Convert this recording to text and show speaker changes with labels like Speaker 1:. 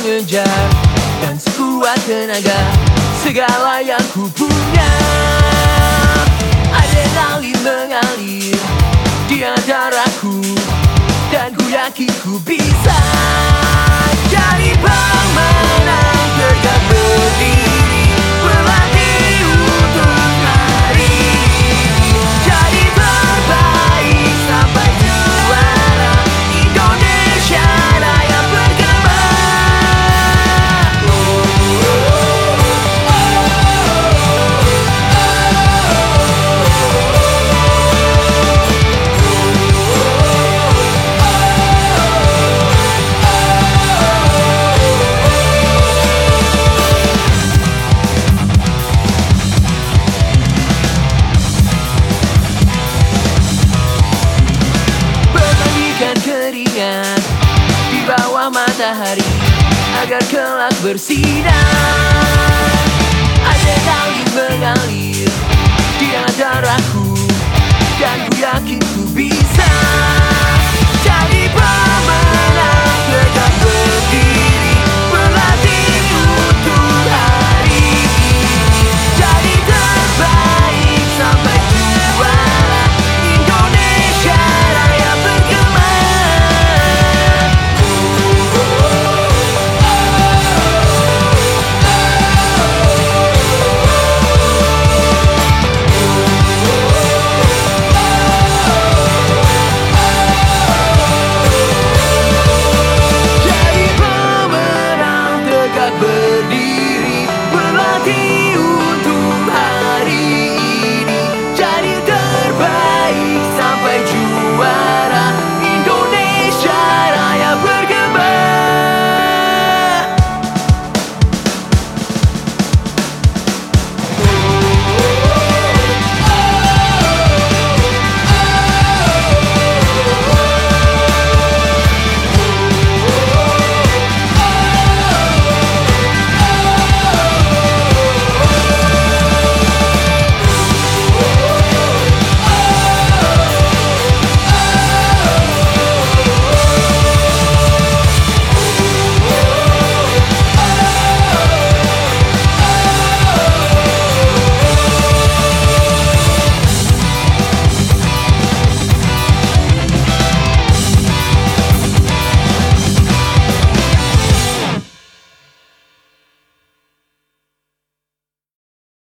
Speaker 1: mengejar dan sekuat tenaga segala yang ku punya. Adrenalin mengalir di antaraku dan ku yakin ku bisa jadi pemenang tegak berdiri, berlatih untuk hari ini jadi terbaik sampai juara Indonesia Raya bergema. Keringat di bawah matahari agar kelak bersinar.